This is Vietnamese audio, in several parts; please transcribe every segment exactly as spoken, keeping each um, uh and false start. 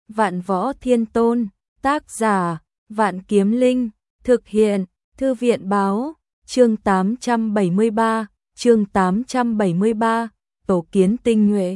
Vạn Võ Thiên Tôn, tác giả, Vạn Kiếm Linh, thực hiện, Thư viện báo, chương tám trăm bảy mươi ba, chương tám trăm bảy mươi ba, tổ kiến tinh nhuệ.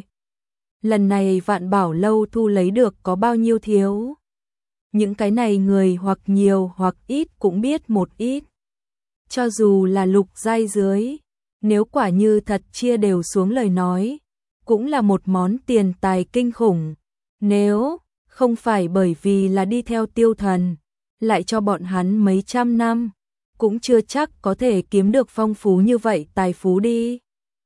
Lần này Vạn Bảo Lâu thu lấy được có bao nhiêu thiếu? Những cái này người hoặc nhiều hoặc ít cũng biết một ít. Cho dù là lục giai dưới, nếu quả như thật chia đều xuống lời nói, cũng là một món tiền tài kinh khủng. Nếu không phải bởi vì là đi theo Tiêu Thần, lại cho bọn hắn mấy trăm năm, cũng chưa chắc có thể kiếm được phong phú như vậy tài phú đi.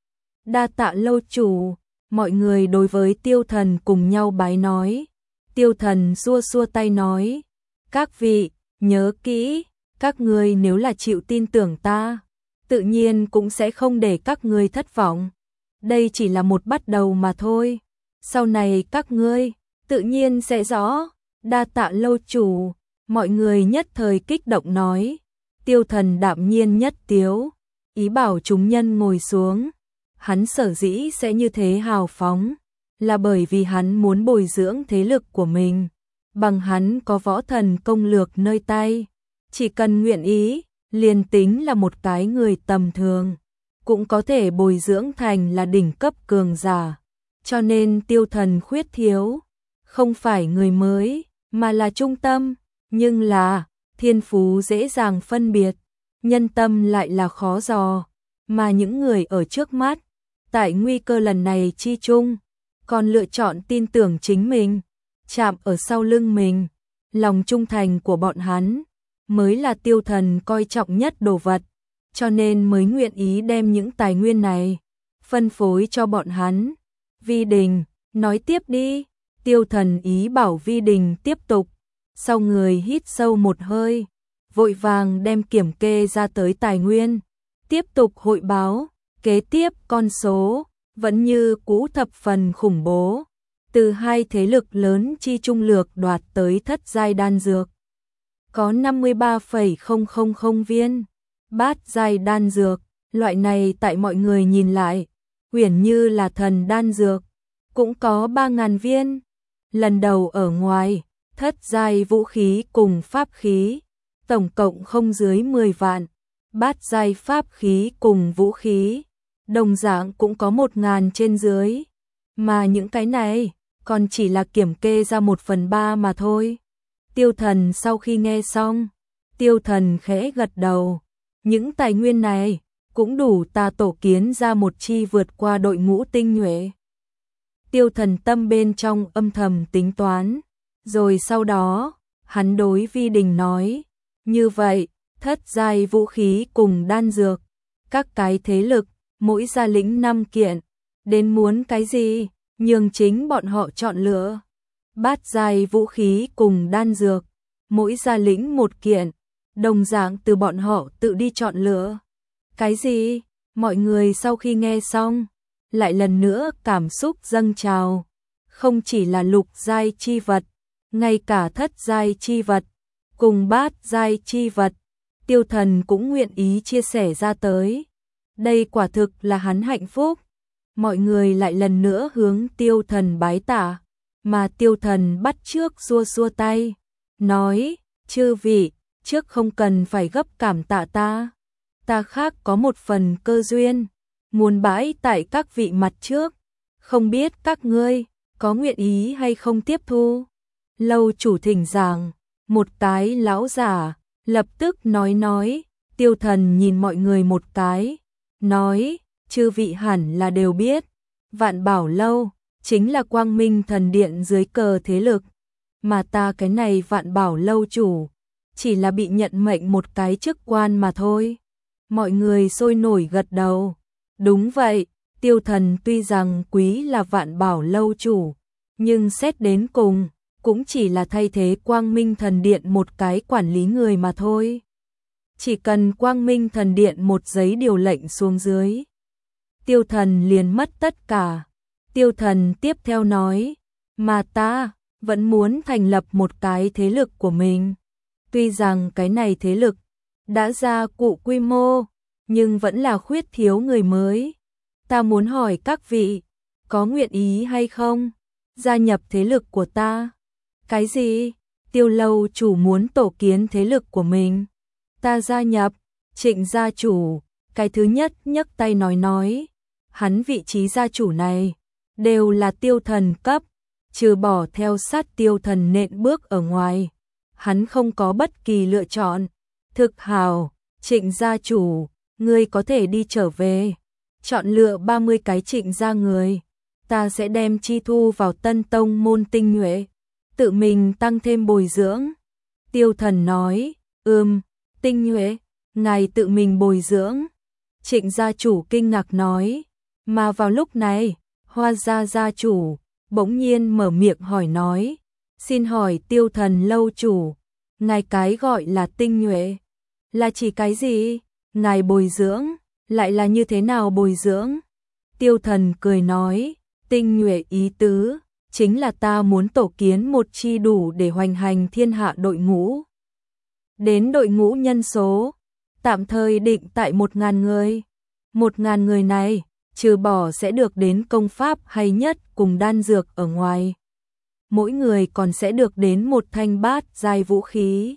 Đa tạ lâu chủ, mọi người đối với Tiêu Thần cùng nhau bái nói. Tiêu Thần xua xua tay nói, các vị, nhớ kỹ, các ngươi nếu là chịu tin tưởng ta, tự nhiên cũng sẽ không để các ngươi thất vọng. Đây chỉ là một bắt đầu mà thôi. Sau này các ngươi tự nhiên sẽ rõ. Đa tạ lâu chủ, mọi người nhất thời kích động nói. Tiêu Thần đạm nhiên nhất tiếu, ý bảo chúng nhân ngồi xuống. Hắn sở dĩ sẽ như thế hào phóng, là bởi vì hắn muốn bồi dưỡng thế lực của mình. Bằng hắn có võ thần công lược nơi tay, chỉ cần nguyện ý, liền tính là một cái người tầm thường, cũng có thể bồi dưỡng thành là đỉnh cấp cường giả. Cho nên Tiêu Thần khuyết thiếu, không phải người mới, mà là trung tâm, nhưng là thiên phú dễ dàng phân biệt, nhân tâm lại là khó dò, mà những người ở trước mắt, tại nguy cơ lần này chi chung, còn lựa chọn tin tưởng chính mình, chạm ở sau lưng mình, lòng trung thành của bọn hắn mới là Tiêu Thần coi trọng nhất đồ vật, cho nên mới nguyện ý đem những tài nguyên này phân phối cho bọn hắn. Vi Đình, nói tiếp đi. Tiêu Thần ý bảo Vi Đình tiếp tục. Sau người hít sâu một hơi, vội vàng đem kiểm kê ra tới tài nguyên, tiếp tục hội báo. Kế tiếp con số vẫn như cũ thập phần khủng bố, từ hai thế lực lớn chi trung lược đoạt tới thất giai đan dược, có năm mươi ba phẩy không không không viên. Bát giai đan dược, loại này tại mọi người nhìn lại, huyền như là thần đan dược, cũng có ba nghìn viên. Lần đầu ở ngoài, thất giai vũ khí cùng pháp khí, tổng cộng không dưới mười vạn. Bát giai pháp khí cùng vũ khí, đồng dạng cũng có một ngàn trên dưới. Mà những cái này, còn chỉ là kiểm kê ra một phần ba mà thôi. Tiêu Thần sau khi nghe xong, Tiêu Thần khẽ gật đầu. Những tài nguyên này cũng đủ ta tổ kiến ra một chi vượt qua đội ngũ tinh nhuệ. Tiêu Thần tâm bên trong âm thầm tính toán, rồi sau đó, hắn đối Vi Đình nói, như vậy, thất giai vũ khí cùng đan dược, các cái thế lực, mỗi gia lĩnh năm kiện, đến muốn cái gì, nhường chính bọn họ chọn lựa. Bát giai vũ khí cùng đan dược, mỗi gia lĩnh một kiện, đồng dạng từ bọn họ tự đi chọn lựa. Cái gì? Mọi người sau khi nghe xong, lại lần nữa cảm xúc dâng trào. Không chỉ là lục giai chi vật, ngay cả thất giai chi vật, cùng bát giai chi vật, Tiêu Thần cũng nguyện ý chia sẻ ra tới. Đây quả thực là hắn hạnh phúc. Mọi người lại lần nữa hướng Tiêu Thần bái tạ, mà Tiêu Thần bắt trước xua xua tay, nói, chư vị, trước không cần phải gấp cảm tạ ta. Ta khác có một phần cơ duyên, muốn bãi tại các vị mặt trước, không biết các ngươi có nguyện ý hay không tiếp thu. Lâu chủ thỉnh giảng, một cái lão giả lập tức nói nói. Tiêu Thần nhìn mọi người một cái, nói, chư vị hẳn là đều biết, Vạn Bảo Lâu chính là Quang Minh Thần Điện dưới cờ thế lực, mà ta cái này Vạn Bảo Lâu chủ chỉ là bị nhận mệnh một cái chức quan mà thôi. Mọi người sôi nổi gật đầu. Đúng vậy, Tiêu Thần tuy rằng quý là Vạn Bảo Lâu chủ, nhưng xét đến cùng, cũng chỉ là thay thế Quang Minh Thần Điện một cái quản lý người mà thôi. Chỉ cần Quang Minh Thần Điện một giấy điều lệnh xuống dưới, Tiêu Thần liền mất tất cả. Tiêu Thần tiếp theo nói, mà ta vẫn muốn thành lập một cái thế lực của mình. Tuy rằng cái này thế lực đã ra cụ quy mô, nhưng vẫn là khuyết thiếu người mới. Ta muốn hỏi các vị, có nguyện ý hay không gia nhập thế lực của ta? Cái gì? Tiêu lâu chủ muốn tổ kiến thế lực của mình. Ta gia nhập. Trịnh gia chủ, cái thứ nhất nhấc tay nói nói. Hắn vị trí gia chủ này, đều là tiêu thần cấp, trừ bỏ theo sát tiêu thần nện bước ở ngoài. Hắn không có bất kỳ lựa chọn. Thực hào, Trịnh gia chủ, ngươi có thể đi trở về. Chọn lựa ba mươi cái Trịnh gia người. Ta sẽ đem chi thu vào Tân Tông môn tinh nhuệ. Tự mình tăng thêm bồi dưỡng. Tiêu thần nói, ừm, tinh nhuệ, ngài tự mình bồi dưỡng. Trịnh gia chủ kinh ngạc nói, mà vào lúc này, Hoa gia gia chủ bỗng nhiên mở miệng hỏi nói, xin hỏi tiêu thần lâu chủ, ngài cái gọi là tinh nhuệ, là chỉ cái gì? Ngài bồi dưỡng, lại là như thế nào bồi dưỡng? Tiêu thần cười nói, tinh nhuệ ý tứ, chính là ta muốn tổ kiến một chi đủ để hoành hành thiên hạ đội ngũ. Đến đội ngũ nhân số, tạm thời định tại một ngàn người. Một ngàn người này, trừ bỏ sẽ được đến công pháp hay nhất cùng đan dược ở ngoài. Mỗi người còn sẽ được đến một thanh bát giai vũ khí.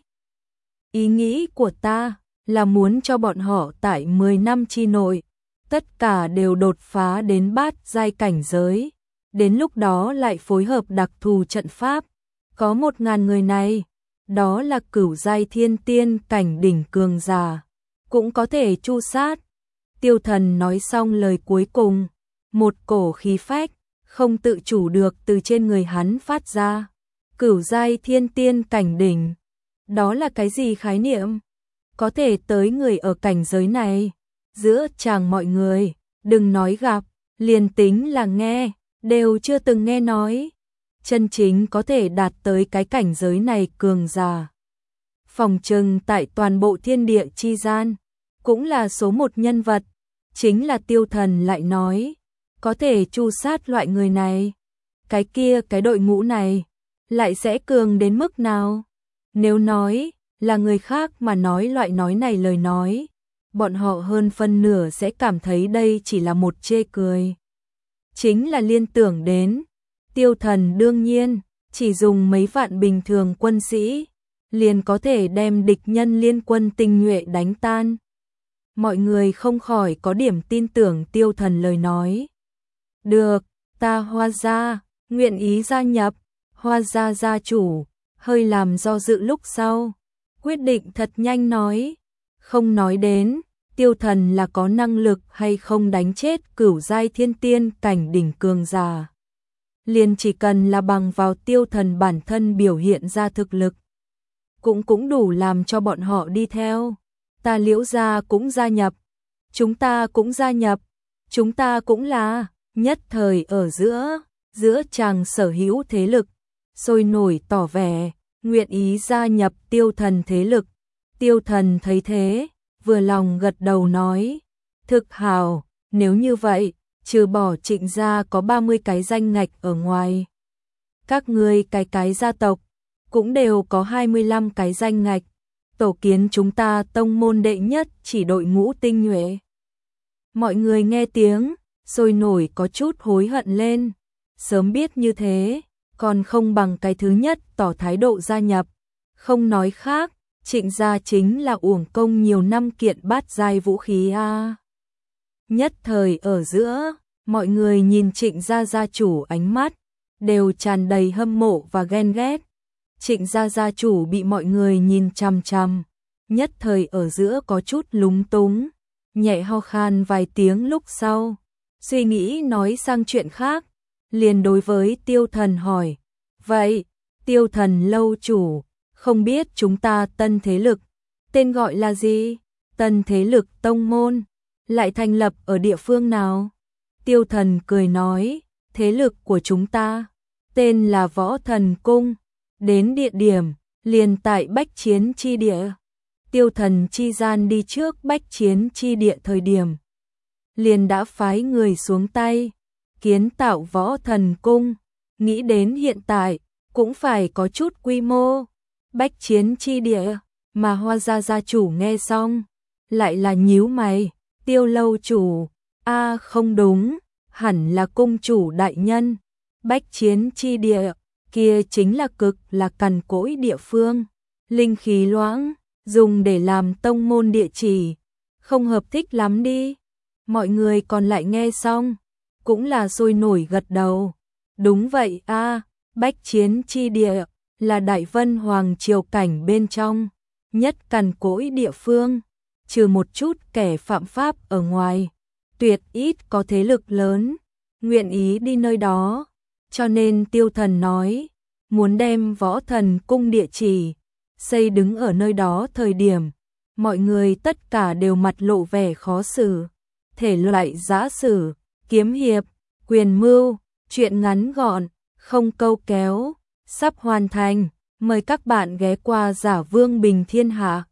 Ý nghĩ của ta là muốn cho bọn họ tại mười năm chi nội, tất cả đều đột phá đến bát giai cảnh giới. Đến lúc đó lại phối hợp đặc thù trận pháp. Có một ngàn người này, đó là cửu giai thiên tiên cảnh đỉnh cường giả, cũng có thể chu sát. Tiêu thần nói xong lời cuối cùng, một cổ khí phách không tự chủ được từ trên người hắn phát ra. Cửu giai thiên tiên cảnh đỉnh, đó là cái gì khái niệm? Có thể tới người ở cảnh giới này, giữa chàng mọi người, đừng nói gặp, liền tính là nghe, đều chưa từng nghe nói. Chân chính có thể đạt tới cái cảnh giới này cường giả, phòng trừng tại toàn bộ thiên địa chi gian, cũng là số một nhân vật. Chính là tiêu thần lại nói, có thể chu sát loại người này, cái kia cái đội ngũ này, lại sẽ cường đến mức nào? Nếu nói là người khác mà nói loại nói này lời nói, bọn họ hơn phân nửa sẽ cảm thấy đây chỉ là một chê cười. Chính là liên tưởng đến, tiêu thần đương nhiên, chỉ dùng mấy vạn bình thường quân sĩ, liền có thể đem địch nhân liên quân tinh nhuệ đánh tan. Mọi người không khỏi có điểm tin tưởng tiêu thần lời nói. Được, ta Hoa gia, nguyện ý gia nhập. Hoa gia gia chủ, hơi làm do dự lúc sau, quyết định thật nhanh nói. Không nói đến, tiêu thần là có năng lực hay không đánh chết cửu giai thiên tiên cảnh đỉnh cường giả. Liền chỉ cần là bằng vào tiêu thần bản thân biểu hiện ra thực lực, cũng cũng đủ làm cho bọn họ đi theo. Ta Liễu gia cũng gia nhập, chúng ta cũng gia nhập, chúng ta cũng là. Nhất thời ở giữa, giữa chàng sở hữu thế lực, sôi nổi tỏ vẻ, nguyện ý gia nhập tiêu thần thế lực. Tiêu thần thấy thế, vừa lòng gật đầu nói, thực hào, nếu như vậy, trừ bỏ Trịnh gia có ba mươi cái danh ngạch ở ngoài. Các ngươi cái cái gia tộc, cũng đều có hai mươi lăm cái danh ngạch. Tổ kiến chúng ta tông môn đệ nhất chỉ đội ngũ tinh nhuệ. Mọi người nghe tiếng, sôi nổi có chút hối hận lên. Sớm biết như thế, còn không bằng cái thứ nhất tỏ thái độ gia nhập. Không nói khác, Trịnh gia chính là uổng công nhiều năm kiện bát giai vũ khí a. À. Nhất thời ở giữa, mọi người nhìn Trịnh gia gia chủ ánh mắt, đều tràn đầy hâm mộ và ghen ghét. Trịnh gia gia chủ bị mọi người nhìn chằm chằm, nhất thời ở giữa có chút lúng túng, nhẹ ho khan vài tiếng lúc sau, suy nghĩ nói sang chuyện khác, liền đối với tiêu thần hỏi, vậy, tiêu thần lâu chủ, không biết chúng ta tân thế lực, tên gọi là gì? Tân thế lực tông môn, lại thành lập ở địa phương nào? Tiêu thần cười nói, thế lực của chúng ta, tên là Võ Thần Cung. Đến địa điểm, liền tại Bách Chiến chi địa. Tiêu thần chi gian đi trước Bách Chiến chi địa thời điểm, liền đã phái người xuống tay, kiến tạo Võ Thần Cung. Nghĩ đến hiện tại, cũng phải có chút quy mô. Bách Chiến chi địa, mà Hoa gia gia chủ nghe xong, lại là nhíu mày. Tiêu lâu chủ, a à, không đúng, hẳn là cung chủ đại nhân. Bách Chiến chi địa, kia chính là cực là cằn cỗi địa phương, linh khí loãng, dùng để làm tông môn địa chỉ, không hợp thích lắm đi. Mọi người còn lại nghe xong, cũng là sôi nổi gật đầu. Đúng vậy a, bách chiến chi địa là Đại Vân Hoàng triều cảnh bên trong, nhất cằn cỗi địa phương, trừ một chút kẻ phạm pháp ở ngoài, tuyệt ít có thế lực lớn nguyện ý đi nơi đó, cho nên Tiêu Thần nói, muốn đem Võ Thần cung địa chỉ xây đứng ở nơi đó thời điểm, mọi người tất cả đều mặt lộ vẻ khó xử, thể loại giã sử, kiếm hiệp, quyền mưu, chuyện ngắn gọn, không câu kéo, sắp hoàn thành, mời các bạn ghé qua Giả Vương Bình Thiên Hạ.